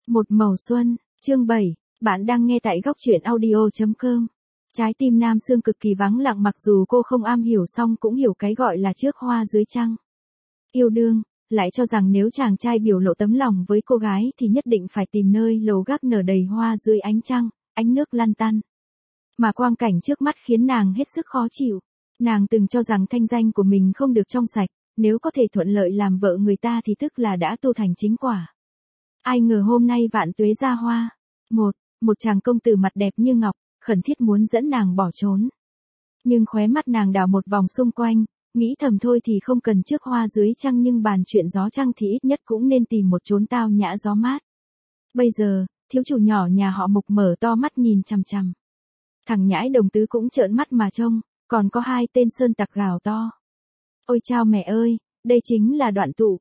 Một màu xuân, chương 7, bạn đang nghe tại góc truyện audio.com. Trái tim Nam Sương cực kỳ vắng lặng, mặc dù cô không am hiểu song cũng hiểu cái gọi là trước hoa dưới trăng. Yêu đương, lại cho rằng nếu chàng trai biểu lộ tấm lòng với cô gái thì nhất định phải tìm nơi lầu gác nở đầy hoa dưới ánh trăng, ánh nước lăn tăn. Mà quang cảnh trước mắt khiến nàng hết sức khó chịu. Nàng từng cho rằng thanh danh của mình không được trong sạch, nếu có thể thuận lợi làm vợ người ta thì tức là đã tu thành chính quả. Ai ngờ hôm nay vạn tuế ra hoa. Một chàng công tử mặt đẹp như ngọc, khẩn thiết muốn dẫn nàng bỏ trốn. Nhưng khóe mắt nàng đảo một vòng xung quanh, nghĩ thầm thôi thì không cần trước hoa dưới trăng, nhưng bàn chuyện gió trăng thì ít nhất cũng nên tìm một chốn tao nhã gió mát. Bây giờ, thiếu chủ nhỏ nhà họ Mục mở to mắt nhìn chằm chằm. Thằng nhãi Đồng Tứ cũng trợn mắt mà trông, còn có hai tên sơn tặc gào to. Ôi chao mẹ ơi, đây chính là Đoạn Tụ.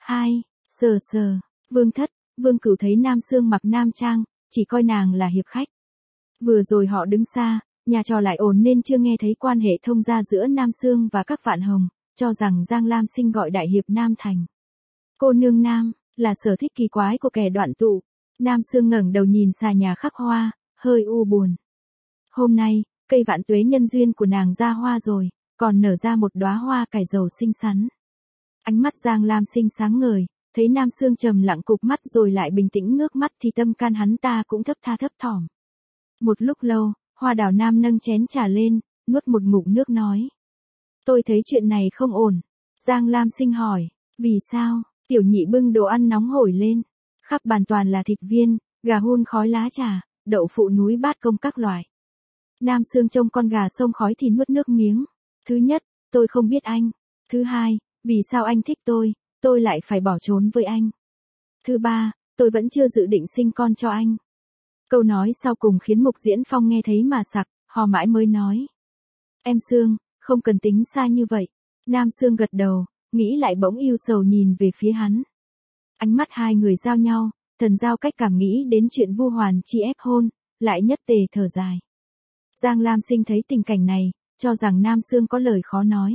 Sờ, Vương Thất, Vương Cửu thấy Nam Sương mặc nam trang, chỉ coi nàng là hiệp khách. Vừa rồi họ đứng xa, nhà trò lại ồn nên chưa nghe thấy quan hệ thông gia giữa Nam Sương và các vạn hồng, cho rằng Giang Lam Sinh gọi đại hiệp Nam thành. Cô nương Nam, là sở thích kỳ quái của kẻ Đoạn Tụ. Nam Sương ngẩng đầu nhìn xà nhà khắc hoa, hơi u buồn. Hôm nay, cây vạn tuế nhân duyên của nàng ra hoa rồi, còn nở ra một đóa hoa cải dầu xinh xắn. Ánh mắt Giang Lam Sinh sáng ngời, thấy Nam Sương trầm lặng cụp mắt rồi lại bình tĩnh ngước mắt thì tâm can hắn ta cũng thấp tha thấp thỏm. Một lúc lâu, Hoa Đào Nam nâng chén trà lên, nuốt một ngụm nước nói. Tôi thấy chuyện này không ổn. Giang Lam Sinh hỏi, vì sao? Tiểu nhị bưng đồ ăn nóng hổi lên. Khắp bàn toàn là thịt viên, gà hun khói lá trà, đậu phụ núi bát công các loại. Nam Sương trông con gà xông khói thì nuốt nước miếng. Thứ nhất, tôi không biết anh. Thứ hai, vì sao anh thích tôi lại phải bỏ trốn với anh. Thứ ba, tôi vẫn chưa dự định sinh con cho anh. Câu nói sau cùng khiến Mục Diễn Phong nghe thấy mà sặc, hò mãi mới nói. Em Sương, không cần tính xa như vậy. Nam Sương gật đầu, nghĩ lại bỗng yêu sầu nhìn về phía hắn. Ánh mắt hai người giao nhau, thần giao cách cảm nghĩ đến chuyện Vu Hoàn Chi ép hôn, lại nhất tề thở dài. Giang Lam Sinh thấy tình cảnh này, cho rằng Nam Sương có lời khó nói.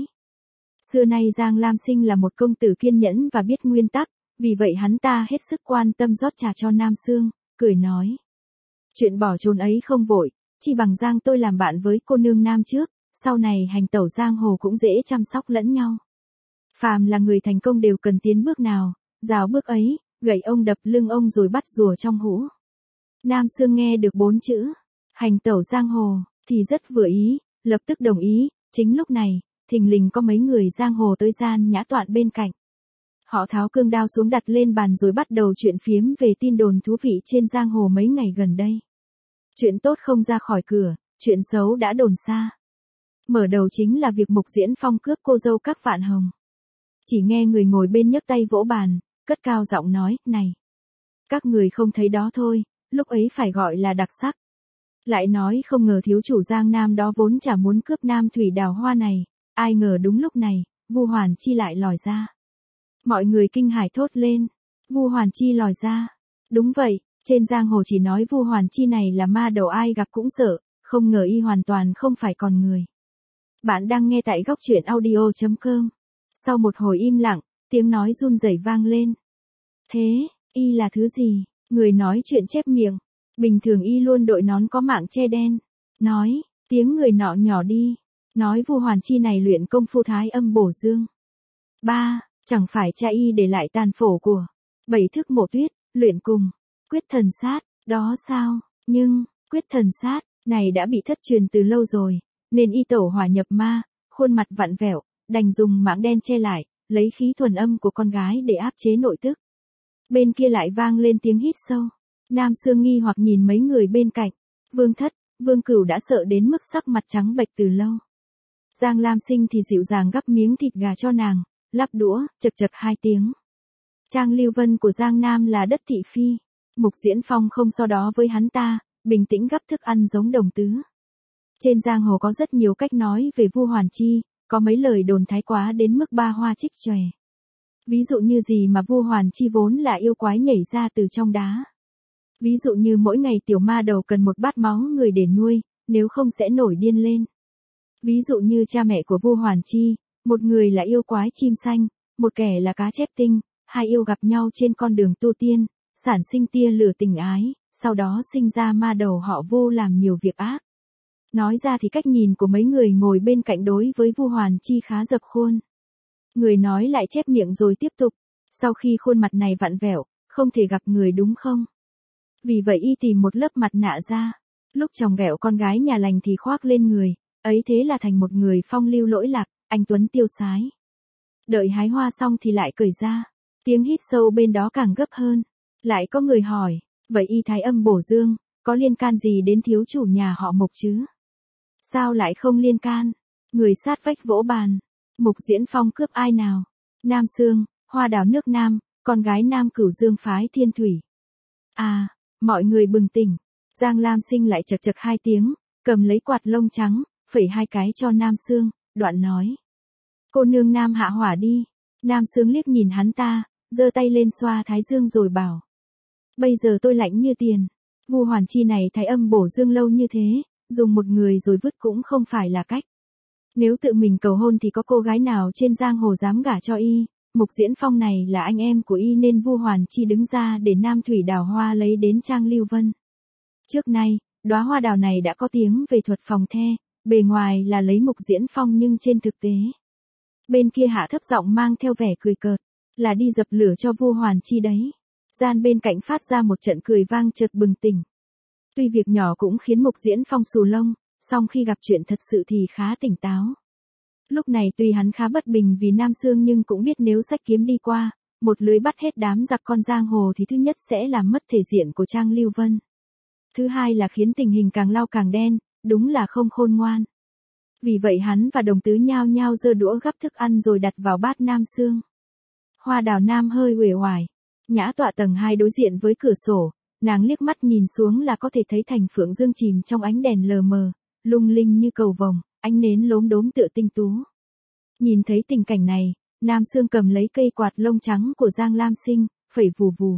Xưa nay Giang Lam Sinh là một công tử kiên nhẫn và biết nguyên tắc, vì vậy hắn ta hết sức quan tâm rót trà cho Nam Sương, cười nói. Chuyện bỏ trốn ấy không vội, chi bằng Giang tôi làm bạn với cô nương Nam trước, sau này hành tẩu giang hồ cũng dễ chăm sóc lẫn nhau. Phàm là người thành công đều cần tiến bước nào, rào bước ấy, gậy ông đập lưng ông rồi bắt rùa trong hũ. Nam Sương nghe được 4 chữ, hành tẩu giang hồ, thì rất vừa ý, lập tức đồng ý. Chính lúc này, thình lình có mấy người giang hồ tới gian nhã tọa bên cạnh. Họ tháo cương đao xuống đặt lên bàn rồi bắt đầu chuyện phiếm về tin đồn thú vị trên giang hồ mấy ngày gần đây. Chuyện tốt không ra khỏi cửa, chuyện xấu đã đồn xa. Mở đầu chính là việc Mục Diễn Phong cướp cô dâu các vạn hồng. Chỉ nghe người ngồi bên nhấc tay vỗ bàn, cất cao giọng nói, này. Các người không thấy đó thôi, lúc ấy phải gọi là đặc sắc. Lại nói không ngờ thiếu chủ Giang Nam đó vốn chả muốn cướp Nam Thủy đào hoa này, ai ngờ đúng lúc này, Vu Hoàn Chi lại lòi ra. Mọi người kinh hãi thốt lên, Vu Hoàn Chi lòi ra. Đúng vậy, trên giang hồ chỉ nói Vu Hoàn Chi này là ma đầu ai gặp cũng sợ, không ngờ y hoàn toàn không phải con người. Bạn đang nghe tại góc truyện audio.com. Sau một hồi im lặng, tiếng nói run rẩy vang lên. Thế, y là thứ gì? Người nói chuyện chép miệng. Bình thường y luôn đội nón có mạng che đen. Nói, tiếng người nọ nhỏ đi. Nói Vu Hoàn Chi này luyện công phu thái âm bổ dương. 3. Chẳng phải cha y để lại tàn phổ của 7 thức mộ tuyết, luyện cùng quyết thần sát, đó sao? Nhưng, quyết thần sát này đã bị thất truyền từ lâu rồi, nên y tẩu hỏa nhập ma, khuôn mặt vặn vẹo, đành dùng mãng đen che lại, lấy khí thuần âm của con gái để áp chế nội tức. Bên kia lại vang lên tiếng hít sâu. Nam Sương nghi hoặc nhìn mấy người bên cạnh. Vương Thất, Vương Cửu đã sợ đến mức sắc mặt trắng bệch từ lâu. Giang Lam Sinh thì dịu dàng gắp miếng thịt gà cho nàng, lắp đũa, chật chật 2 tiếng. Trang Lưu Vân của Giang Nam là đất thị phi. Mục Diễn Phong không so đó với hắn ta, bình tĩnh gắp thức ăn giống Đồng Tứ. Trên giang hồ có rất nhiều cách nói về Vu Hoàn Chi, có mấy lời đồn thái quá đến mức ba hoa trích chòe. Ví dụ như gì mà Vu Hoàn Chi vốn là yêu quái nhảy ra từ trong đá. Ví dụ như mỗi ngày tiểu ma đầu cần một bát máu người để nuôi, nếu không sẽ nổi điên lên. Ví dụ như cha mẹ của Vu Hoàn Chi, một người là yêu quái chim xanh, một kẻ là cá chép tinh, hai yêu gặp nhau trên con đường tu tiên, sản sinh tia lửa tình ái, sau đó sinh ra ma đầu họ Vu làm nhiều việc ác. Nói ra thì cách nhìn của mấy người ngồi bên cạnh đối với Vu Hoàn Chi khá dập khuôn. Người nói lại chép miệng rồi tiếp tục, sau khi khuôn mặt này vặn vẹo, không thể gặp người đúng không? Vì vậy y tìm một lớp mặt nạ ra, lúc chồng ghẹo con gái nhà lành thì khoác lên người, ấy thế là thành một người phong lưu lỗi lạc, anh tuấn tiêu sái. Đợi hái hoa xong thì lại cởi ra, tiếng hít sâu bên đó càng gấp hơn. Lại có người hỏi, vậy y thái âm bổ dương, có liên can gì đến thiếu chủ nhà họ Mục chứ? Sao lại không liên can? Người sát vách vỗ bàn. Mục Diễn Phong cướp ai nào? Nam Sương, hoa đào nước Nam, con gái Nam Cửu Dương phái Thiên Thủy. À, mọi người bừng tỉnh. Giang Lam Sinh lại chật chật hai tiếng, cầm lấy quạt lông trắng, phẩy hai cái cho Nam Sương, đoạn nói. Cô nương Nam hạ hỏa đi. Nam Sương liếc nhìn hắn ta, giơ tay lên xoa thái dương rồi bảo. Bây giờ tôi lạnh như tiền. Vu Hoàn Chi này thái âm bổ dương lâu như thế, dùng một người rồi vứt cũng không phải là cách. Nếu tự mình cầu hôn thì có cô gái nào trên giang hồ dám gả cho y, Mục Diễn Phong này là anh em của y nên Vu Hoàn Chi đứng ra để Nam Thủy đào hoa lấy đến Trang Lưu Vân. Trước nay, đóa hoa đào này đã có tiếng về thuật phòng the, bề ngoài là lấy Mục Diễn Phong nhưng trên thực tế. Bên kia hạ thấp giọng mang theo vẻ cười cợt, là đi dập lửa cho Vu Hoàn Chi đấy. Gian bên cạnh phát ra một trận cười vang chợt bừng tỉnh. Tuy việc nhỏ cũng khiến Mục Diễn Phong xù lông, song khi gặp chuyện thật sự thì khá tỉnh táo. Lúc này tuy hắn khá bất bình vì Nam Sương nhưng cũng biết nếu xách kiếm đi qua, một lưới bắt hết đám giặc con giang hồ thì thứ nhất sẽ làm mất thể diện của Trang Lưu Vân. Thứ hai là khiến tình hình càng lao càng đen, đúng là không khôn ngoan. Vì vậy hắn và đồng tứ nhao nhao giơ đũa gắp thức ăn rồi đặt vào bát Nam Sương. Hoa đào Nam hơi uể oải, nhã tọa tầng 2 đối diện với cửa sổ, nàng liếc mắt nhìn xuống là có thể thấy thành Phượng Dương chìm trong ánh đèn lờ mờ, lung linh như cầu vồng, ánh nến lốm đốm tựa tinh tú. Nhìn thấy tình cảnh này, Nam Sương cầm lấy cây quạt lông trắng của Giang Lam Sinh, phẩy vù vù.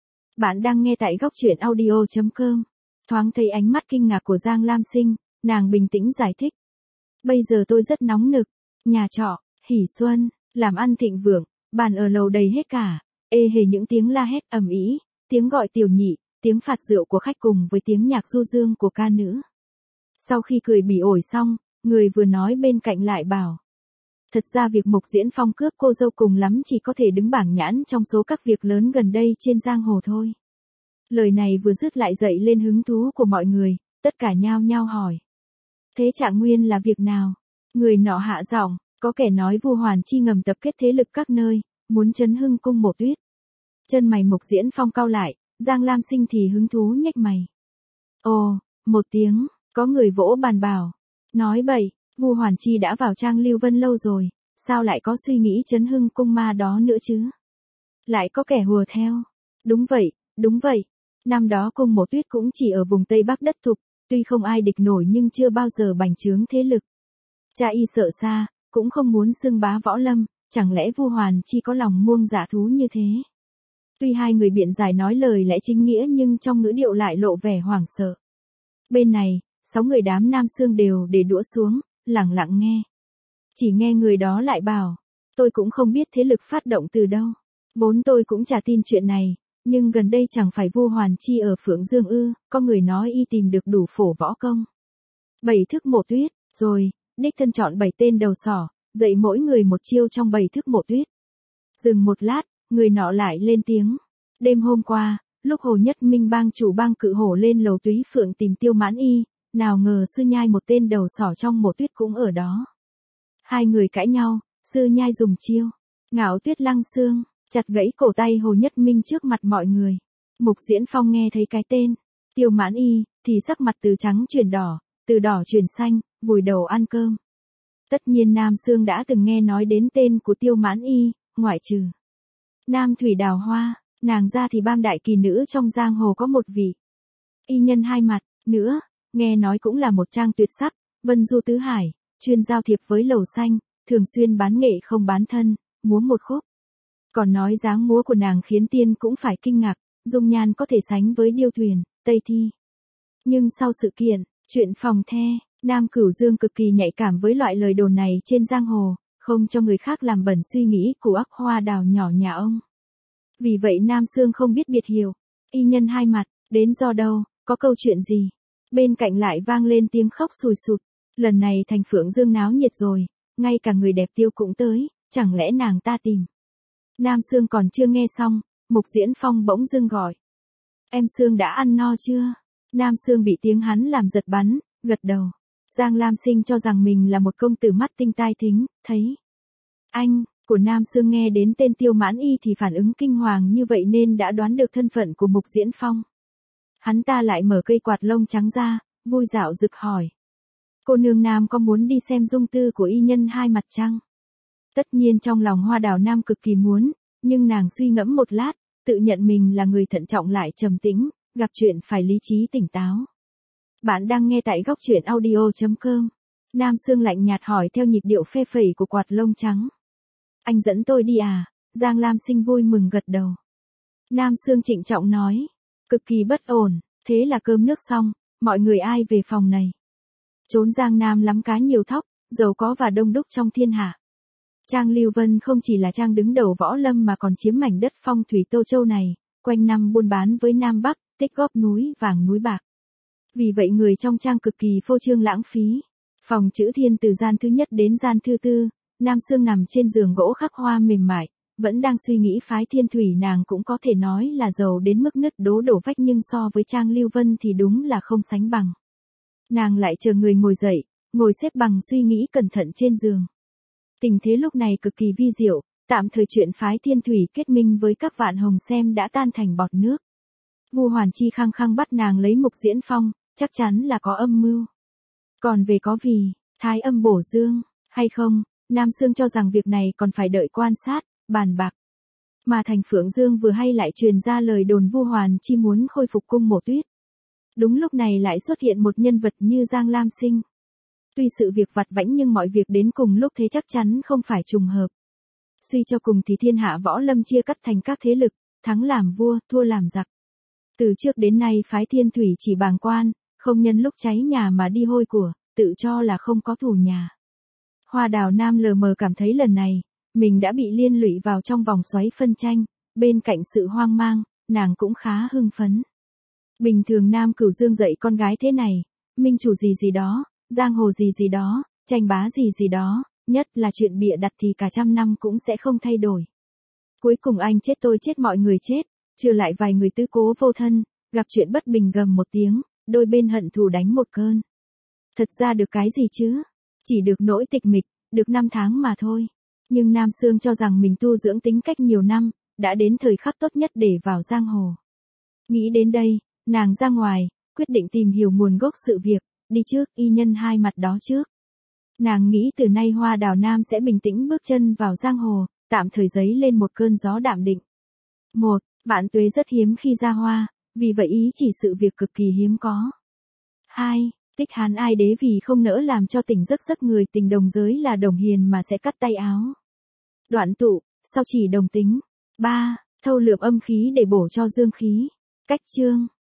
Bạn đang nghe tại góc truyện audio.com. Thoáng thấy ánh mắt kinh ngạc của Giang Lam Sinh, nàng bình tĩnh giải thích. Bây giờ tôi rất nóng nực, nhà trọ, hỉ xuân, làm ăn thịnh vượng, bàn ở lầu đầy hết cả, ê hề những tiếng la hét ầm ĩ, tiếng gọi tiểu nhị, tiếng phạt rượu của khách cùng với tiếng nhạc du dương của ca nữ. Sau khi cười bỉ ổi xong, người vừa nói bên cạnh lại bảo. Thật ra việc Mục Diễn Phong cướp cô dâu cùng lắm chỉ có thể đứng bảng nhãn trong số các việc lớn gần đây trên giang hồ thôi. Lời này vừa dứt lại dậy lên hứng thú của mọi người, tất cả nhao nhao hỏi. Thế Trạng Nguyên là việc nào? Người nọ hạ giọng, có kẻ nói Vu Hoàn Chi ngầm tập kết thế lực các nơi, muốn chấn hưng cung Mộ Tuyết. Chân mày Mục Diễn Phong cau lại, Giang Lam Sinh thì hứng thú nhếch mày. Ồ, một tiếng, có người vỗ bàn bảo. Nói bậy, Vu Hoàn Chi đã vào Trang Lưu Vân lâu rồi, sao lại có suy nghĩ chấn hưng cung ma đó nữa chứ? Lại có kẻ hùa theo. Đúng vậy, đúng vậy. Năm đó cung Mộ Tuyết cũng chỉ ở vùng Tây Bắc đất thục, tuy không ai địch nổi nhưng chưa bao giờ bành trướng thế lực. Cha y sợ xa, cũng không muốn xưng bá võ lâm, chẳng lẽ Vu Hoàn Chi có lòng muông dạ thú như thế? Tuy hai người biện giải nói lời lẽ chính nghĩa nhưng trong ngữ điệu lại lộ vẻ hoảng sợ. Bên này, 6 người đám Nam Sương đều để đũa xuống, lặng lặng nghe. Chỉ nghe người đó lại bảo, tôi cũng không biết thế lực phát động từ đâu. Vốn tôi cũng chả tin chuyện này, nhưng gần đây chẳng phải Vu Hoàn Chi ở Phượng Dương ư, có người nói y tìm được đủ phổ võ công. 7 thức Mộ Tuyết, rồi, đích thân chọn 7 tên đầu sỏ, dạy mỗi người một chiêu trong 7 thức Mộ Tuyết. Dừng một lát, người nọ lại lên tiếng. Đêm hôm qua, lúc Hồ Nhất Minh bang chủ bang Cự Hổ lên lầu Túy Phượng tìm Tiêu Mãn Y, nào ngờ Sư Nhai một tên đầu sỏ trong Mộ Tuyết cũng ở đó. Hai người cãi nhau, Sư Nhai dùng chiêu Ngạo Tuyết Lăng Xương, chặt gãy cổ tay Hồ Nhất Minh trước mặt mọi người. Mục Diễn Phong nghe thấy cái tên Tiêu Mãn Y, thì sắc mặt từ trắng chuyển đỏ, từ đỏ chuyển xanh, vùi đầu ăn cơm. Tất nhiên Nam Sương đã từng nghe nói đến tên của Tiêu Mãn Y, ngoại trừ Nam Thủy Đào Hoa, nàng ra thì bang đại kỳ nữ trong giang hồ có một vị y nhân hai mặt, nữa, nghe nói cũng là một trang tuyệt sắc, vân du tứ hải, chuyên giao thiệp với lầu xanh, thường xuyên bán nghệ không bán thân, múa một khúc. Còn nói dáng múa của nàng khiến tiên cũng phải kinh ngạc, dung nhan có thể sánh với Điêu Thuyền, Tây Thi. Nhưng sau sự kiện, chuyện phòng the, Nam Cửu Dương cực kỳ nhạy cảm với loại lời đồn này trên giang hồ, không cho người khác làm bẩn suy nghĩ của ác hoa đào nhỏ nhà ông. Vì vậy Nam Sương không biết biệt hiểu, Y nhân hai mặt, đến do đâu, có câu chuyện gì? Bên cạnh lại vang lên tiếng khóc sùi sụt. Lần này thành Phượng Dương náo nhiệt rồi, ngay cả người đẹp Tiêu cũng tới, chẳng lẽ nàng ta tìm. Nam Sương còn chưa nghe xong, Mục Diễn Phong bỗng dưng gọi. Em Sương đã ăn no chưa? Nam Sương bị tiếng hắn làm giật bắn, gật đầu. Giang Lam Sinh cho rằng mình là một công tử mắt tinh tai thính, thấy. Anh, của Nam Sương nghe đến tên Tiêu Mãn Y thì phản ứng kinh hoàng như vậy nên đã đoán được thân phận của Mục Diễn Phong. Hắn ta lại mở cây quạt lông trắng ra, vui dạo rực hỏi. Cô nương Nam có muốn đi xem dung tư của y nhân hai mặt chăng? Tất nhiên trong lòng Hoa Đào Nam cực kỳ muốn, nhưng nàng suy ngẫm một lát, tự nhận mình là người thận trọng lại trầm tĩnh, gặp chuyện phải lý trí tỉnh táo. Bạn đang nghe tại góc truyện audio.com. Nam Sương lạnh nhạt hỏi theo nhịp điệu phê phẩy của quạt lông trắng. Anh dẫn tôi đi à? Giang Lam Sinh vui mừng gật đầu. Nam Sương trịnh trọng nói. Cực kỳ bất ổn, thế là cơm nước xong, mọi người ai về phòng này. Trốn Giang Nam lắm cá nhiều thóc, giàu có và đông đúc trong thiên hạ. Trang Lưu Vân không chỉ là trang đứng đầu võ lâm mà còn chiếm mảnh đất phong thủy Tô Châu này, quanh năm buôn bán với Nam Bắc, tích góp núi vàng núi bạc. Vì vậy người trong trang cực kỳ phô trương lãng phí. Phòng chữ thiên từ gian thứ nhất đến gian thứ tư, Nam Sương nằm trên giường gỗ khắc hoa mềm mại, vẫn đang suy nghĩ phái Thiên Thủy nàng cũng có thể nói là giàu đến mức nứt đổ vách nhưng so với Trang Lưu Vân thì đúng là không sánh bằng. Nàng lại chờ người ngồi dậy, ngồi xếp bằng suy nghĩ cẩn thận trên giường. Tình thế lúc này cực kỳ vi diệu, tạm thời chuyện phái Thiên Thủy kết minh với các vạn hồng xem đã tan thành bọt nước. Vu Hoàn Chi khăng khăng bắt nàng lấy Mục Diễn Phong, chắc chắn là có âm mưu. Còn về có vì, thái âm bổ dương, hay không, Nam Sương cho rằng việc này còn phải đợi quan sát, bàn bạc. Mà thành Phượng Dương vừa hay lại truyền ra lời đồn Vu Hoàn Chi muốn khôi phục cung Mộ Tuyết. Đúng lúc này lại xuất hiện một nhân vật như Giang Lam Sinh. Tuy sự việc vặt vãnh nhưng mọi việc đến cùng lúc thế chắc chắn không phải trùng hợp. Suy cho cùng thì thiên hạ võ lâm chia cắt thành các thế lực, thắng làm vua, thua làm giặc. Từ trước đến nay phái Thiên Thủy chỉ bàng quan, không nhân lúc cháy nhà mà đi hôi của, tự cho là không có thù nhà. Hoa Đào Nam lờ mờ cảm thấy lần này, mình đã bị liên lụy vào trong vòng xoáy phân tranh, bên cạnh sự hoang mang, nàng cũng khá hưng phấn. Bình thường Nam Cửu Dương dạy con gái thế này, minh chủ gì gì đó, giang hồ gì gì đó, tranh bá gì gì đó, nhất là chuyện bịa đặt thì cả trăm năm cũng sẽ không thay đổi. Cuối cùng anh chết tôi chết mọi người chết, trừ lại vài người tứ cố vô thân, gặp chuyện bất bình gầm một tiếng, đôi bên hận thù đánh một cơn. Thật ra được cái gì chứ? Chỉ được nỗi tịch mịch, được 5 tháng mà thôi. Nhưng Nam Sương cho rằng mình tu dưỡng tính cách nhiều năm, đã đến thời khắc tốt nhất để vào giang hồ. Nghĩ đến đây, nàng ra ngoài, quyết định tìm hiểu nguồn gốc sự việc, đi trước y nhân hai mặt đó trước. Nàng nghĩ từ nay Hoa Đào Nam sẽ bình tĩnh bước chân vào giang hồ, tạm thời dấy lên một cơn gió đạm định. 1. Vạn Tuế rất hiếm khi ra hoa, vì vậy ý chỉ sự việc cực kỳ hiếm có. 2. Tích Hán Ai Đế vì không nỡ làm cho tình giấc người tình đồng giới là Đồng Hiền mà sẽ cắt tay áo. Đoạn tụ, sau chỉ đồng tính. 3. Thâu lượm âm khí để bổ cho dương khí. Cách chương.